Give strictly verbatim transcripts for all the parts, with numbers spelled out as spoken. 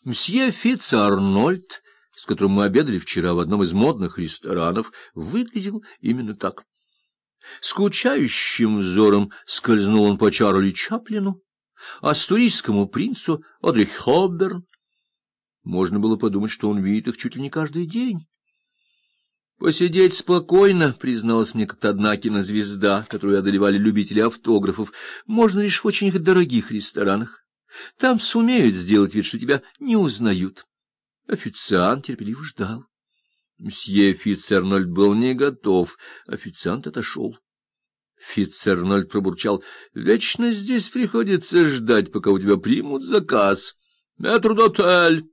Мсье Фитц-Арнольд, с которым мы обедали вчера в одном из модных ресторанов, выглядел именно так. Скучающим взором скользнул он по Чарли Чаплину, астурийскому принцу Одри Хёбберн. Можно было подумать, что он видит их чуть ли не каждый день. «Посидеть спокойно», — призналась мне как-то одна кинозвезда, которую одолевали любители автографов, можно лишь в очень дорогих ресторанах. Там сумеют сделать вид, что тебя не узнают. Официант терпеливо ждал. Мсье Фитц-Арнольд был не готов. Официант отошел. Фитц-Арнольд пробурчал: «Вечно здесь приходится ждать, пока у тебя примут заказ. Метрдотель».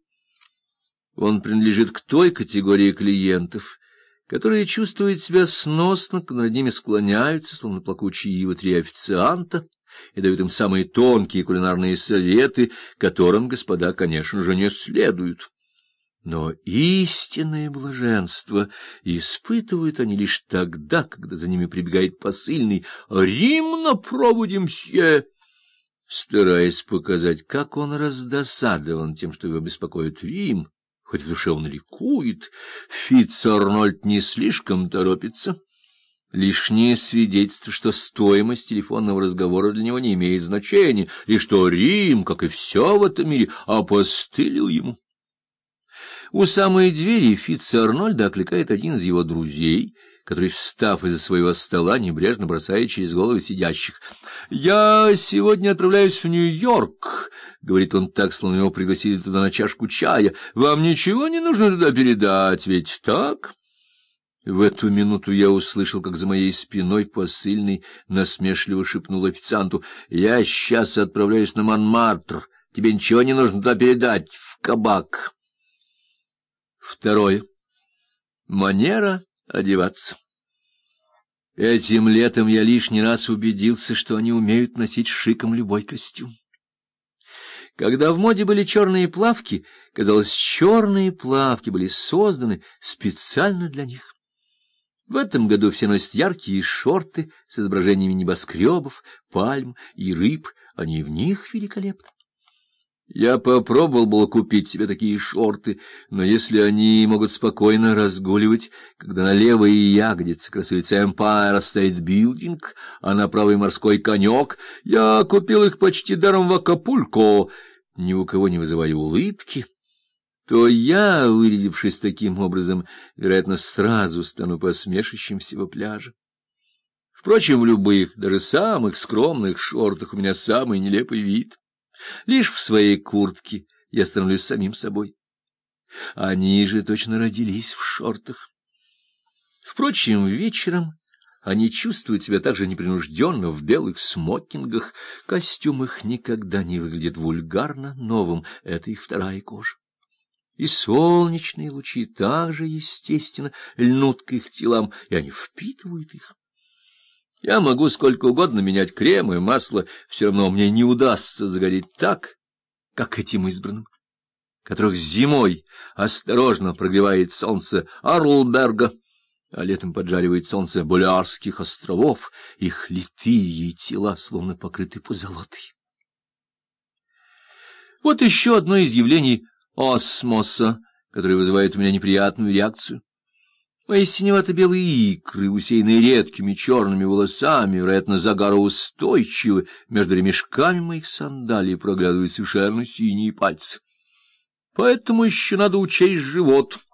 Он принадлежит к той категории клиентов, которые чувствуют себя сносно, когда над ними склоняются, словно плакучие ивы, три официанта, и дают им самые тонкие кулинарные советы, которым господа, конечно же, не следуют. Но истинное блаженство испытывают они лишь тогда, когда за ними прибегает посыльный: «Рим на проводе, мсье!» Стараясь показать, как он раздосадован тем, что его беспокоит Рим, хоть в душе он ликует, Фитц-Арнольд не слишком торопится. Лишнее свидетельство, что стоимость телефонного разговора для него не имеет значения, и что Рим, как и все в этом мире, опостылил ему. У самой двери Фитца-Арнольда окликает один из его друзей, который, встав из-за своего стола, небрежно бросает через головы сидящих: «Я сегодня отправляюсь в Нью-Йорк», — говорит он так, словно его пригласили туда на чашку чая. «Вам ничего не нужно туда передать, ведь так?» В эту минуту я услышал, как за моей спиной посыльный насмешливо шепнул официанту: «Я сейчас отправляюсь на Монмартр. Тебе ничего не нужно туда передать, в кабак». Второе. Манера одеваться. Этим летом я лишний раз убедился, что они умеют носить шиком любой костюм. Когда в моде были черные плавки, казалось, черные плавки были созданы специально для них. В этом году все носят яркие шорты с изображениями небоскребов, пальм и рыб, они в них великолепны. Я попробовал было купить себе такие шорты, но если они могут спокойно разгуливать, когда на левой ягодице красуется Empire State Building, а на правой морской конек, я купил их почти даром в Акапулько, ни у кого не вызывая улыбки, то я, вырядившись таким образом, вероятно, сразу стану посмешищем всего пляжа. Впрочем, в любых, даже самых скромных шортах у меня самый нелепый вид. Лишь в своей куртке я становлюсь самим собой. Они же точно родились в шортах. Впрочем, вечером они чувствуют себя так же непринужденно в белых смокингах. Костюм их никогда не выглядит вульгарно новым, это их вторая кожа. И солнечные лучи также естественно льнут к их телам, и они впитывают их. Я могу сколько угодно менять крем и масло, все равно мне не удастся загореть так, как этим избранным, которых зимой осторожно прогревает солнце Арлберга, а летом поджаривает солнце Балеарских островов, их литые тела словно покрыты позолотой. Вот еще одно из явлений осмоса, которое вызывает у меня неприятную реакцию. Мои синевато-белые икры, усеянные редкими черными волосами, вероятно, загароустойчивы, между ремешками моих сандалий проглядывают совершенно синие пальцы. Поэтому еще надо учесть живот,